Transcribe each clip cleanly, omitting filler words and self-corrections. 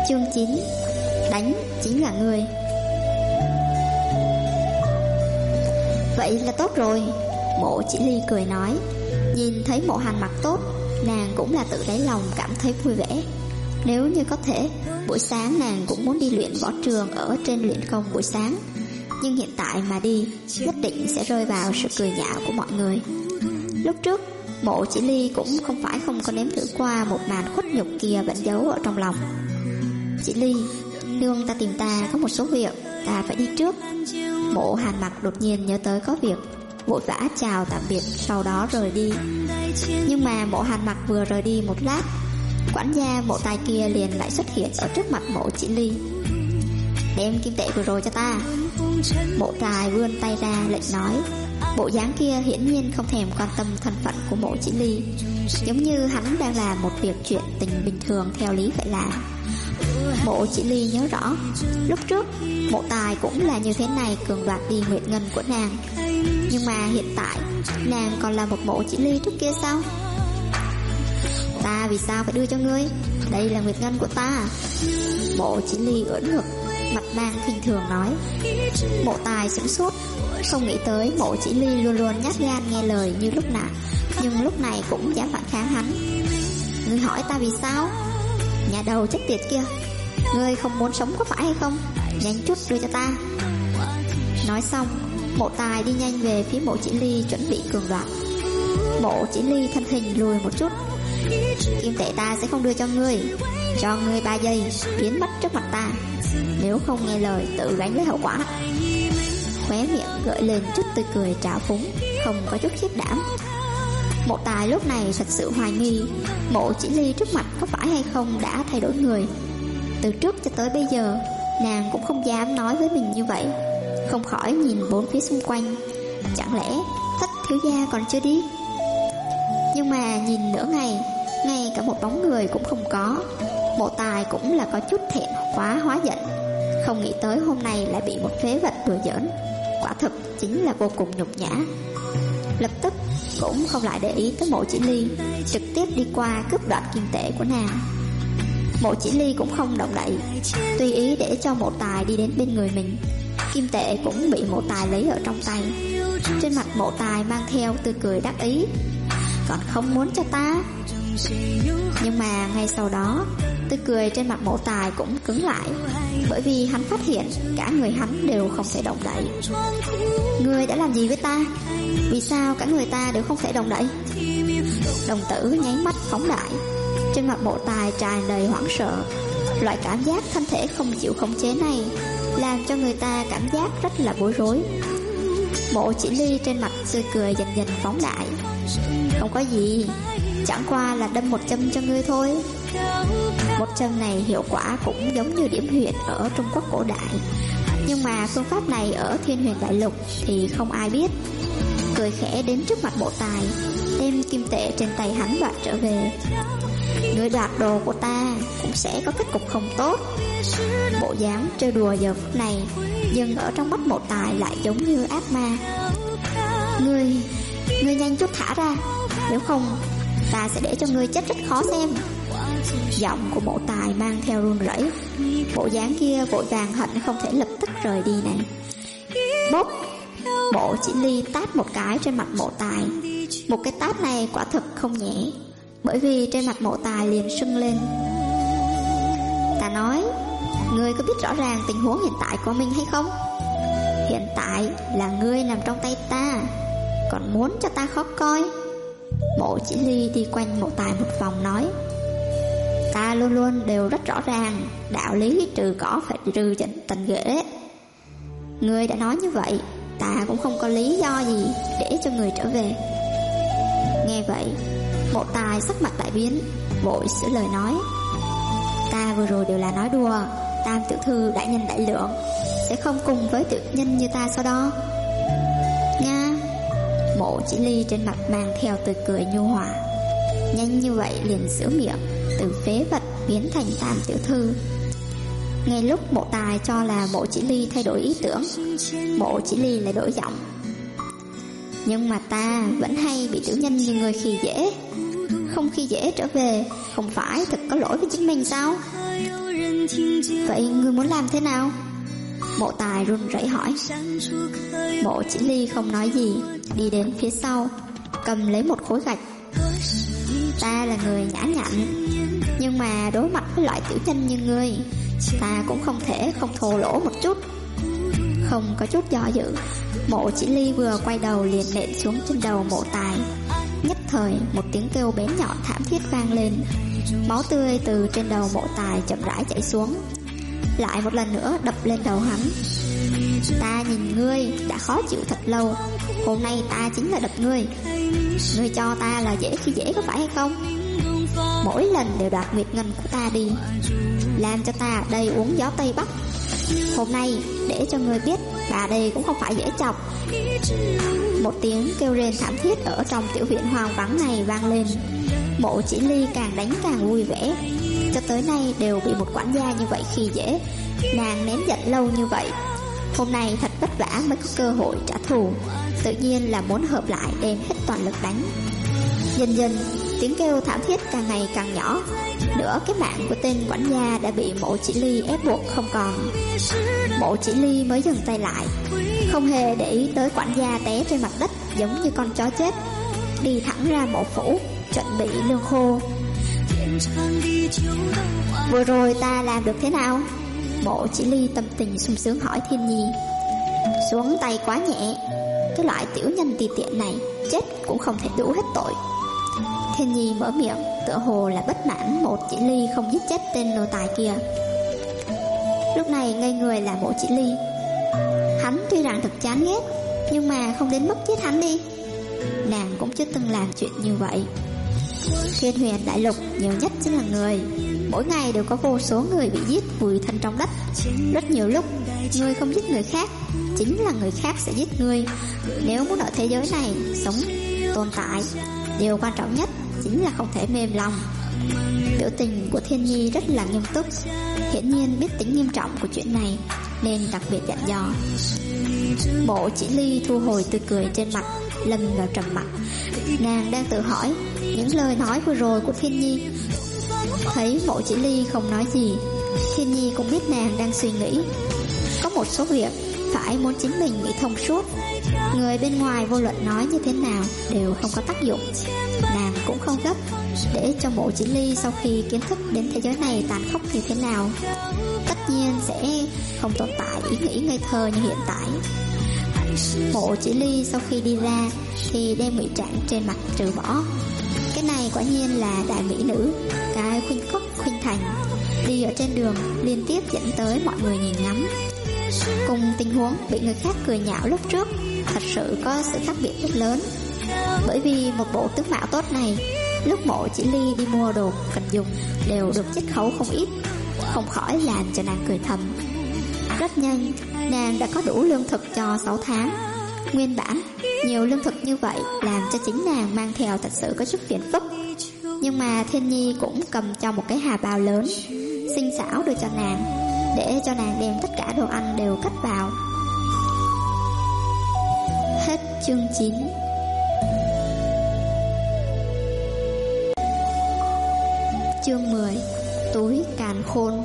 Chương 9. Đánh chính là ngươi. Vậy là tốt rồi, Mộ Chỉ Ly cười nói. Nhìn thấy Mộ Hàn mặc tốt, nàng cũng là tự đáy lòng cảm thấy vui vẻ. Nếu như có thể, buổi sáng nàng cũng muốn đi luyện võ trường ở trên luyện công buổi sáng. Nhưng hiện tại mà đi, nhất định sẽ rơi vào sự cười nhạo của mọi người. Lúc trước, Mộ Chỉ Ly cũng không phải không có nếm thử qua một màn khuất nhục kia vẫn giấu ở trong lòng. Chỉ Ly, nương ta tìm ta có một số việc, ta phải đi trước. Mộ Hàn Mặc đột nhiên nhớ tới có việc, vội vã chào tạm biệt, sau đó rời đi. Nhưng mà Mộ Hàn Mặc vừa rời đi một lát, quản gia Mộ Tài kia liền lại xuất hiện ở trước mặt Mộ Chỉ Ly. Đem kim tệ vừa rồi cho ta. Mộ Tài vươn tay ra lệnh nói. Bộ dáng kia hiển nhiên không thèm quan tâm thân phận của Mộ Chỉ Ly, giống như hắn đang làm một việc chuyện tình bình thường theo lý phải làm. Mộ Chỉ Ly nhớ rõ, lúc trước Mộ Tài cũng là như thế này cường đoạt đi nguyệt ngân của nàng. Nhưng mà hiện tại nàng còn là một Mộ Chỉ Ly trước kia sao? Ta vì sao phải đưa cho ngươi? Đây là nguyệt ngân của ta. Mộ Chỉ Ly ưỡn ngực, mặt mang khinh thường nói. Mộ Tài sửng sốt, không nghĩ tới Mộ Chỉ Ly luôn luôn nhát gan nghe lời như lúc nào, nhưng lúc này cũng dám phản kháng hắn. Ngươi hỏi ta vì sao? Nhà đầu chết tiệt kia, ngươi không muốn sống có phải hay không? Nhanh chút đưa cho ta. Nói xong, Mộ Tài đi nhanh về phía Mộ Chỉ Ly chuẩn bị cường đoạt. Mộ Chỉ Ly thân hình lùi một chút. Kim tệ ta sẽ không đưa cho ngươi, cho ngươi 3 giây biến mất trước mặt ta. Nếu không nghe lời tự gánh lấy hậu quả. Khóe miệng gợi lên chút tươi cười trào phúng, không có chút khiếp đảm. Mộ Tài lúc này thật sự hoài nghi Mộ Chỉ Ly trước mặt có phải hay không đã thay đổi người. Từ trước cho tới bây giờ, nàng cũng không dám nói với mình như vậy. Không khỏi nhìn bốn phía xung quanh, chẳng lẽ Thất thiếu gia còn chưa đi? Nhưng mà nhìn nửa ngày, ngay cả một bóng người cũng không có. Mộ Tài cũng là có chút thẹn quá hóa giận, không nghĩ tới hôm nay lại bị một phế vật đùa giỡn. Quả thực chính là vô cùng nhục nhã. Lập tức cũng không lại để ý tới Mộ Chỉ Ly, trực tiếp đi qua cướp đoạt kim tệ của nàng. Mộ Chỉ Ly cũng không động đậy, tùy ý để cho Mộ Tài đi đến bên người mình. Kim tệ cũng bị Mộ Tài lấy ở trong tay. Trên mặt Mộ Tài mang theo tươi cười đắc ý. Còn không muốn cho ta? Nhưng mà ngay sau đó, tươi cười trên mặt Mộ Tài cũng cứng lại, bởi vì hắn phát hiện cả người hắn đều không thể động đậy. Ngươi đã làm gì với ta? Vì sao cả người ta đều không thể động đậy? Đồng tử nháy mắt phóng đại, trên mặt Mộ Tài tràn đầy hoảng sợ. Loại cảm giác thân thể không chịu khống chế này làm cho người ta cảm giác rất là bối rối. Mộ Chỉ Ly trên mặt tươi cười dần dần phóng đại. Không có gì, chẳng qua là đâm một châm cho ngươi thôi. Một châm này hiệu quả cũng giống như điểm huyệt ở Trung Quốc cổ đại, nhưng mà phương pháp này ở Thiên Huyền Đại Lục thì không ai biết. Cười khẽ đến trước mặt Mộ Tài, đem kim tệ trên tay hắn đoạt trở về. Ngươi đoạt đồ của ta cũng sẽ có kết cục không tốt. Bộ dáng trêu đùa giờ phút này nhưng ở trong mắt Mộ Tài lại giống như ác ma. Ngươi nhanh chút thả ra, nếu không ta sẽ để cho ngươi chết rất khó xem. Giọng của Mộ Tài mang theo run rẩy. Bộ dáng kia vội vàng hận không thể lập tức rời đi này. Bốp! Mộ Chỉ Ly tát một cái trên mặt Mộ Tài. Một cái tát này quả thực không nhẹ, bởi vì trên mặt Mộ Tài liền sưng lên. Ta nói, ngươi có biết rõ ràng tình huống hiện tại của mình hay không? Hiện tại là ngươi nằm trong tay ta, còn muốn cho ta khó coi? Mộ Chỉ Ly đi quanh Mộ Tài một vòng nói. Ta luôn luôn đều rất rõ ràng, đạo lý trừ cỏ phải trừ tận rễ. Ngươi đã nói như vậy, ta cũng không có lý do gì để cho người trở về. Nghe vậy, Mộ Tài sắc mặt đại biến, vội sửa lời nói. Ta vừa rồi đều là nói đùa, Tam tiểu thư đại nhân đại lượng sẽ không cùng với tiểu nhân như ta sau đó. Nga. Mộ Chỉ Ly trên mặt mang theo tươi cười nhu hòa, nhanh như vậy liền sửa miệng, từ phế vật biến thành Tam tiểu thư. Ngay lúc Mộ Tài cho là Mộ Chỉ Ly thay đổi ý tưởng, Mộ Chỉ Ly lại đổi giọng. Nhưng mà ta vẫn hay bị tiểu nhân như người khi dễ. Không khi dễ trở về, không phải thật có lỗi với chính mình sao? Vậy ngươi muốn làm thế nào? Mộ Tài run rẩy hỏi. Mộ Chỉ Ly không nói gì, đi đến phía sau, cầm lấy một khối gạch. Ta là người nhã nhặn, nhưng mà đối mặt với loại tiểu nhân như ngươi, ta cũng không thể không thô lỗ một chút. Không có chút do dự, Mộ Chỉ Ly vừa quay đầu liền nện xuống trên đầu Mộ Tài. Nhất thời một tiếng kêu bén nhọn thảm thiết vang lên. Máu tươi từ trên đầu Mộ Tài chậm rãi chảy xuống, lại một lần nữa đập lên đầu hắn. Ta nhìn ngươi đã khó chịu thật lâu, hôm nay ta chính là đập ngươi. Ngươi cho ta là dễ khi dễ có phải hay không? Mỗi lần đều đoạt nguyệt ngân của ta đi, làm cho ta ở đây uống gió Tây Bắc. Hôm nay để cho ngươi biết bà đây cũng không phải dễ chọc. Một tiếng kêu rên thảm thiết ở trong tiểu viện hoang vắng này vang lên. Mộ Chỉ Ly càng đánh càng vui vẻ. Cho tới nay đều bị một quản gia như vậy khi dễ, nàng nén giận lâu như vậy, hôm nay thật vất vả mới có cơ hội trả thù, tự nhiên là muốn hợp lại đem hết toàn lực đánh. Dần dần tiếng kêu thảm thiết càng ngày càng nhỏ, nửa cái mạng của tên quản gia đã bị Mộ Chỉ Ly ép buộc không còn. Mộ Chỉ Ly mới dừng tay lại, không hề để ý tới quản gia té trên mặt đất giống như con chó chết, đi thẳng ra mộ phủ chuẩn bị lương khô. Vừa rồi ta làm được thế nào? Mộ Chỉ Ly tâm tình sung sướng hỏi Thiên Nhi. Xuống tay quá nhẹ, cái loại tiểu nhân tì tiện này chết cũng không thể đủ hết tội. Thiên Nhi mở miệng, tựa hồ là bất mãn Mộ Chỉ Ly không giết chết tên nô tài kia. Lúc này ngây người là Mộ Chỉ Ly. Hắn tuy rằng thật chán ghét, nhưng mà không đến mức giết hắn đi. Nàng cũng chưa từng làm chuyện như vậy. Thiên Huyền Đại Lục nhiều nhất chính là người, mỗi ngày đều có vô số người bị giết vùi thân trong đất. Rất nhiều lúc ngươi không giết người khác, chính là người khác sẽ giết ngươi. Nếu muốn ở thế giới này sống tồn tại, điều quan trọng nhất chính là không thể mềm lòng. Biểu tình của Thiên Nhi rất là nghiêm túc, hiển nhiên biết tính nghiêm trọng của chuyện này nên đặc biệt dặn dò. Mộ Chỉ Ly thu hồi tươi cười trên mặt, lâm vào trầm mặc. Nàng đang tự hỏi những lời nói vừa rồi của Thiên Nhi. Thấy Mộ Chỉ Ly không nói gì, Thiên Nhi cũng biết nàng đang suy nghĩ. Có một số việc phải muốn chính mình nghĩ thông suốt, người bên ngoài vô luận nói như thế nào đều không có tác dụng. Nàng cũng không gấp, để cho Mộ Chỉ Ly sau khi kiến thức đến thế giới này tàn khốc như thế nào, tất nhiên sẽ không tồn tại ý nghĩ ngây thơ như hiện tại. Mộ Chỉ Ly sau khi đi ra thì đem ngụy trang trên mặt trừ bỏ. Cái này quả nhiên là đại mỹ nữ, cái khuynh quốc khuynh thành, đi ở trên đường liên tiếp dẫn tới mọi người nhìn ngắm. Cùng tình huống bị người khác cười nhạo lúc trước thật sự có sự khác biệt rất lớn. Bởi vì một bộ tướng mạo tốt này, lúc Mộ Chỉ Ly đi mua đồ cần dùng đều được chiết khấu không ít, không khỏi làm cho nàng cười thầm. Rất nhanh, nàng đã có đủ lương thực cho 6 tháng. Nguyên bản, nhiều lương thực như vậy làm cho chính nàng mang theo thật sự có chút phiền phức. Nhưng mà Thiên Nhi cũng cầm cho một cái hà bao lớn, xinh xảo đưa cho nàng, để cho nàng đem tất cả đồ ăn đều cất vào. Hết chương 9. Chương 10. Túi càn khôn.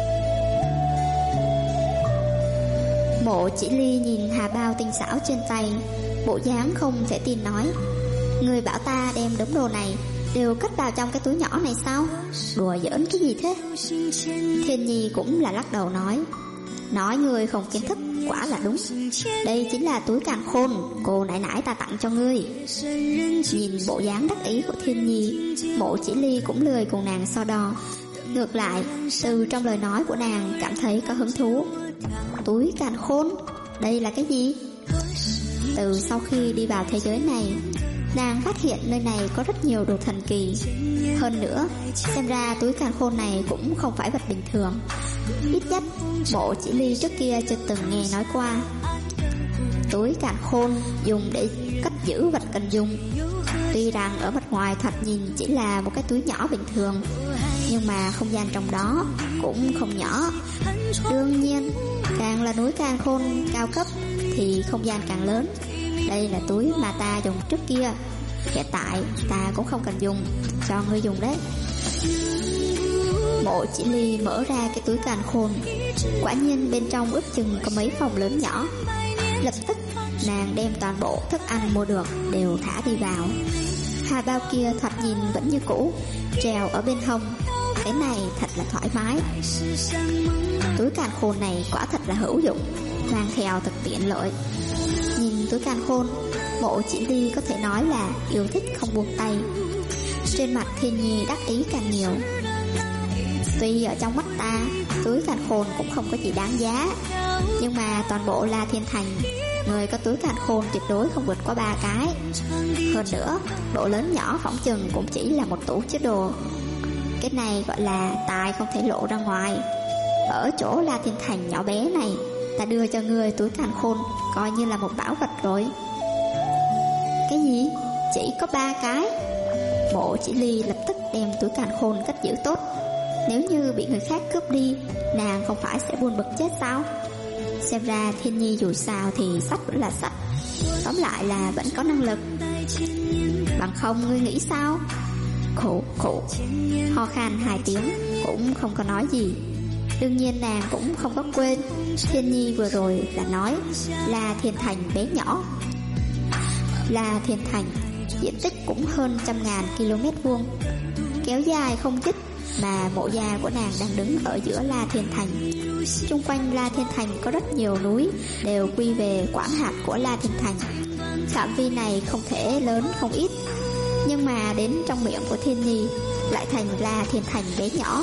Mộ Chỉ Ly nhìn hà bao tinh xảo trên tay, bộ dáng không thể tin nói: Người bảo ta đem đống đồ này đều cất vào trong cái túi nhỏ này sao? Đùa giỡn cái gì thế? Thiên Nhi cũng là lắc đầu nói người không kiến thức quả là đúng. Đây chính là túi càn khôn cô nãy nãy ta tặng cho ngươi. Nhìn bộ dáng đắc ý của Thiên Nhi, Mộ Chỉ Ly cũng lười cùng nàng so đo. Ngược lại, từ trong lời nói của nàng cảm thấy có hứng thú. Túi càn khôn, đây là cái gì? Từ sau khi đi vào thế giới này, nàng phát hiện nơi này có rất nhiều đồ thần kỳ. Hơn nữa, xem ra túi càn khôn này cũng không phải vật bình thường. Ít nhất, Mộ Chỉ Ly trước kia chưa từng nghe nói qua. Túi càn khôn dùng để cất giữ vật cần dùng. Tuy rằng ở mặt ngoài thoạt nhìn chỉ là một cái túi nhỏ bình thường, nhưng mà không gian trong đó cũng không nhỏ. Đương nhiên, càng là núi càn khôn cao cấp thì không gian càng lớn. Đây là túi mà ta dùng trước kia, hiện tại ta cũng không cần dùng, cho ngươi dùng đấy. Mộ Chỉ Ly mở ra cái túi càn khôn. Quả nhiên bên trong ước chừng có mấy phòng lớn nhỏ. Lập tức nàng đem toàn bộ thức ăn mua được đều thả đi vào. Hà bao kia thoạt nhìn vẫn như cũ, treo ở bên hông. Cái này thật là thoải mái. Túi càn khôn này quả thật là hữu dụng, mang theo thật tiện lợi. Nhìn túi càn khôn, Mộ Chỉ Ly có thể nói là yêu thích không buông tay. Trên mặt Thiên Nhi đắc ý càng nhiều. Tuy ở trong mắt ta, túi càn khôn cũng không có gì đáng giá, nhưng mà toàn bộ La Thiên Thành, người có túi càn khôn tuyệt đối không vượt qua 3 cái. Hơn nữa, độ lớn nhỏ phỏng chừng cũng chỉ là một tủ chứa đồ. Cái này gọi là tài không thể lộ ra ngoài. Ở chỗ La Thiên Thành nhỏ bé này, ta đưa cho ngươi túi càn khôn coi như là một bảo vật rồi. Cái gì? Chỉ có 3 cái? Mộ Chỉ Ly lập tức đem túi càn khôn cất giữ tốt. Nếu như bị người khác cướp đi, nàng không phải sẽ buồn bực chết sao? Xem ra Thiên Nhi dù sao thì sách vẫn là sách, tóm lại là vẫn có năng lực. Bằng không ngươi nghĩ sao? Khổ khổ, ho khan 2 tiếng cũng không có nói gì. Đương nhiên nàng cũng không có quên Thiên Nhi vừa rồi là nói là Thiên Thành bé nhỏ. Là Thiên Thành diện tích cũng hơn 100.000 km vuông, kéo dài không dứt, mà mộ gia của nàng đang đứng ở giữa La Thiên Thành. Xung quanh La Thiên Thành có rất nhiều núi đều quy về quản hạt của La Thiên Thành. Phạm vi này không thể lớn không ít, nhưng mà đến trong miệng của Thiên Nhi lại thành La Thiên Thành bé nhỏ.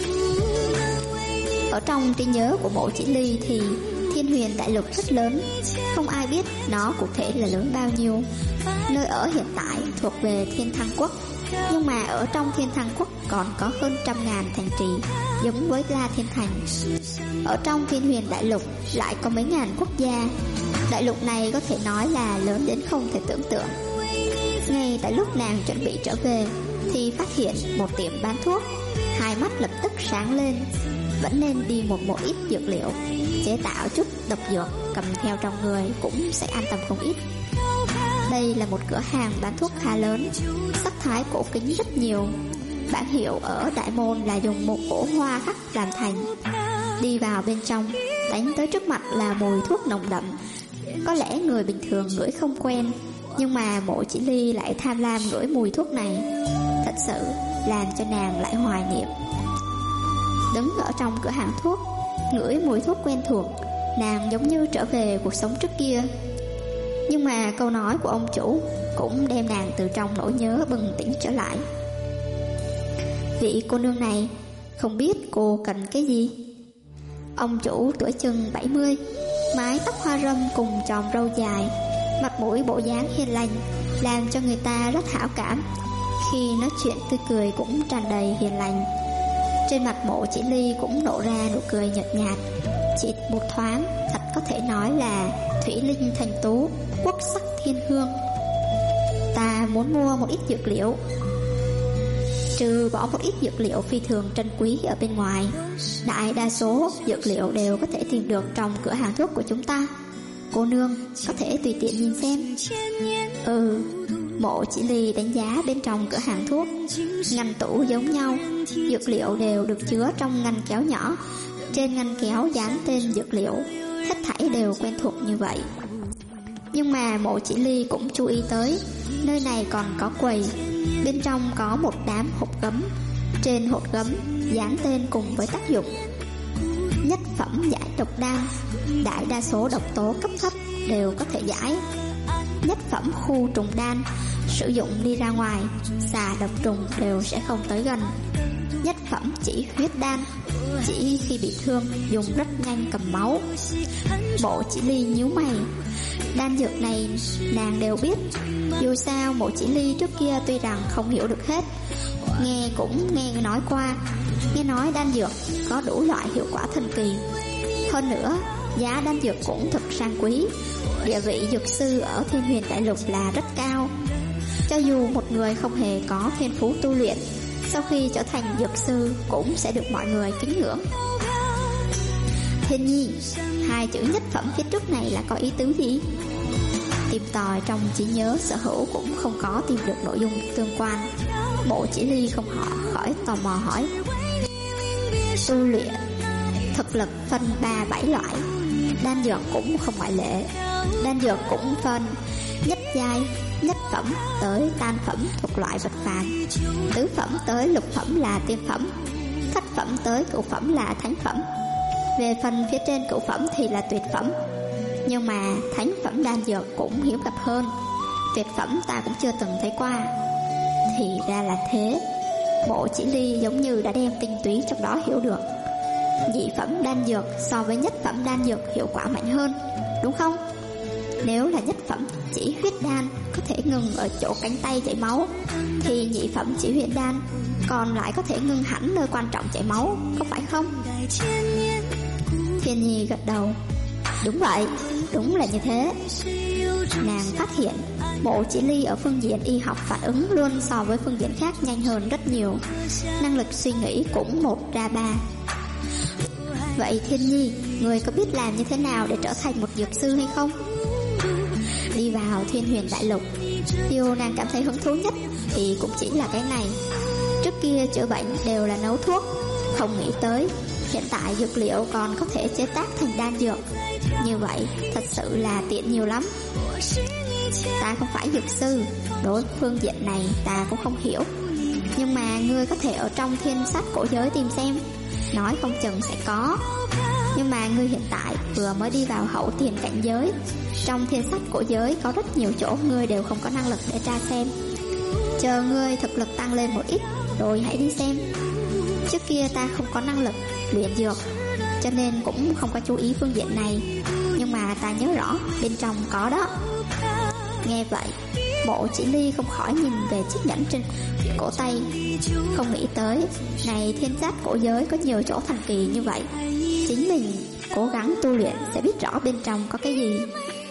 Ở trong trí nhớ của Mộ Chỉ Ly thì Thiên Huyền Đại Lục rất lớn, không ai biết nó cụ thể là lớn bao nhiêu. Nơi ở hiện tại thuộc về Thiên Thăng Quốc, nhưng mà ở trong Thiên Thăng Quốc còn có hơn 100.000 thành trì giống với La Thiên Thành. Ở trong Thiên Huyền Đại Lục lại có mấy ngàn quốc gia. Đại lục này có thể nói là lớn đến không thể tưởng tượng. Ngay tại lúc nàng chuẩn bị trở về thì phát hiện một tiệm bán thuốc. Hai mắt lập tức sáng lên. Vẫn nên đi một ít dược liệu, chế tạo chút độc dược, cầm theo trong người cũng sẽ an tâm không ít. Đây là một cửa hàng bán thuốc khá lớn, sắc thái cổ kính rất nhiều. Bảng hiệu ở đại môn là dùng một cỗ hoa khắc làm thành. Đi vào bên trong, đánh tới trước mặt là mùi thuốc nồng đậm. Có lẽ người bình thường ngửi không quen, nhưng mà Mộ Chỉ Ly lại tham lam ngửi mùi thuốc này. Thật sự làm cho nàng lại hoài niệm. Đứng ở trong cửa hàng thuốc, ngửi mùi thuốc quen thuộc, nàng giống như trở về cuộc sống trước kia. Nhưng mà câu nói của ông chủ cũng đem nàng từ trong nỗi nhớ bừng tỉnh trở lại. Vị cô nương này, không biết cô cần cái gì? Ông chủ tuổi chừng 70, mái tóc hoa râm cùng chòm râu dài, mặt mũi bộ dáng hiền lành, làm cho người ta rất hảo cảm. Khi nói chuyện tươi cười cũng tràn đầy hiền lành. Trên mặt Mộ Chỉ Ly cũng nổ ra nụ cười nhợt nhạt. Chỉ một thoáng, thật có thể nói là thủy linh thành tú, quốc sắc thiên hương. Ta muốn mua một ít dược liệu. Trừ bỏ một ít dược liệu phi thường trân quý ở bên ngoài, đại đa số dược liệu đều có thể tìm được trong cửa hàng thuốc của chúng ta. Cô nương có thể tùy tiện nhìn xem. Mộ Chỉ Ly đánh giá bên trong cửa hàng thuốc. Ngăn tủ giống nhau, dược liệu đều được chứa trong ngăn kéo nhỏ. Trên ngăn kéo dán tên dược liệu, hết thảy đều quen thuộc như vậy. Nhưng mà Mộ Chỉ Ly cũng chú ý tới, nơi này còn có quầy. Bên trong có một đám hộp gấm. Trên hộp gấm dán tên cùng với tác dụng. Nhất phẩm giải độc đan, đại đa số độc tố cấp thấp đều có thể giải. Nhất phẩm khu trùng đan, sử dụng đi ra ngoài, xà độc trùng đều sẽ không tới gần. Nhất phẩm chỉ huyết đan, chỉ khi bị thương dùng rất nhanh cầm máu. Mộ Chỉ Ly nhíu mày. Đan dược này nàng đều biết. Dù sao Mộ Chỉ Ly trước kia tuy rằng không hiểu được hết, nghe cũng nghe nói qua. Nghe nói đan dược có đủ loại hiệu quả thần kỳ. Hơn nữa giá đan dược cũng thật sang quý. Địa vị dược sư ở Thiên Huyền Đại Lục là rất cao. Cho dù một người không hề có thiên phú tu luyện, sau khi trở thành dược sư cũng sẽ được mọi người kính ngưỡng. Thiên Nhi, hai chữ nhất phẩm phía trước này là có ý tứ gì? Tìm tòi trong trí nhớ sở hữu cũng không có tìm được nội dung tương quan. Mộ Chỉ Ly không khỏi tò mò hỏi. tu luyện. Thực lực phân 3-7 loại, đan dược cũng không ngoại lệ. Đan dược cũng phân nhất giai, nhất phẩm tới tam phẩm thuộc loại vật phàm, tứ phẩm tới lục phẩm là tiên phẩm, thất phẩm tới cửu phẩm là thánh phẩm. Về phần phía trên cửu phẩm thì là tuyệt phẩm. Nhưng mà thánh phẩm đan dược cũng hiếm gặp hơn, tuyệt phẩm ta cũng chưa từng thấy qua. Thì ra là thế. Mộ Chỉ Ly giống như đã đem tinh túy trong đó hiểu được. Nhị phẩm đan dược so với nhất phẩm đan dược hiệu quả mạnh hơn, đúng không? Nếu là nhất phẩm chỉ huyết đan có thể ngừng ở chỗ cánh tay chảy máu, thì nhị phẩm chỉ huyết đan còn lại có thể ngừng hẳn nơi quan trọng chảy máu, có phải không? Thiên Nhi gật đầu. Đúng vậy, đúng là như thế. Nàng phát hiện Mộ Chỉ Ly ở phương diện y học phản ứng luôn so với phương diện khác nhanh hơn rất nhiều. Năng lực suy nghĩ cũng 1 ra 3. Vậy Thiên Nhi, người có biết làm như thế nào để trở thành một dược sư hay không? Đi vào Thiên Huyền Đại Lục, điều nàng cảm thấy hứng thú nhất thì cũng chỉ là cái này. Trước kia chữa bệnh đều là nấu thuốc, không nghĩ tới hiện tại dược liệu còn có thể chế tác thành đan dược. Như vậy thật sự là tiện nhiều lắm. Ta không phải dược sư, đối với phương diện này ta cũng không hiểu. Nhưng mà ngươi có thể ở trong thiên sách cổ giới tìm xem, nói không chừng sẽ có. Nhưng mà ngươi hiện tại vừa mới đi vào hậu tiền cảnh giới, trong thiên sách cổ giới có rất nhiều chỗ ngươi đều không có năng lực để tra xem. Chờ ngươi thực lực tăng lên một ít rồi hãy đi xem. Trước kia ta không có năng lực luyện dược, cho nên cũng không có chú ý phương diện này. Nhưng mà ta nhớ rõ bên trong có đó. Nghe vậy, Mộ Chỉ Ly không khỏi nhìn về chiếc nhẫn trên cổ tay. Không nghĩ tới này thiên sát cổ giới có nhiều chỗ thần kỳ như vậy. Chính mình cố gắng tu luyện sẽ biết rõ bên trong có cái gì.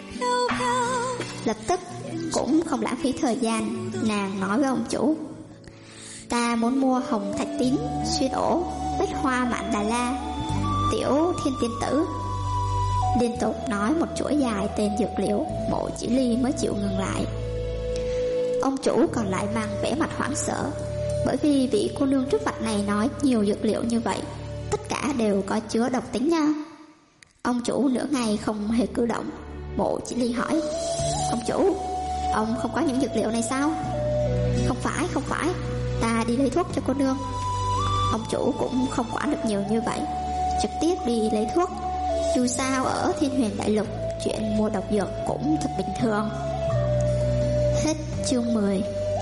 Lập tức cũng không lãng phí thời gian, nàng nói với ông chủ: ta muốn mua hồng thạch tín, xuyên ổ, bách hoa mạn đà la, tiểu thiên tiên tử. Liên tục nói một chuỗi dài tên dược liệu, Mộ Chỉ Ly mới chịu ngừng lại. Ông chủ còn lại mang vẻ mặt hoảng sợ, bởi vì vị cô nương trước mặt này nói nhiều dược liệu như vậy, tất cả đều có chứa độc tính nha. Ông chủ nửa ngày không hề cử động. Mộ Chỉ Ly hỏi: ông chủ, ông không có những dược liệu này sao? Không phải, ta đi lấy thuốc cho cô nương. Ông chủ cũng không quản được nhiều như vậy, trực tiếp đi lấy thuốc. Dù sao ở Thiên Huyền Đại Lục, chuyện mua độc dược cũng thật bình thường. Hết chương 10.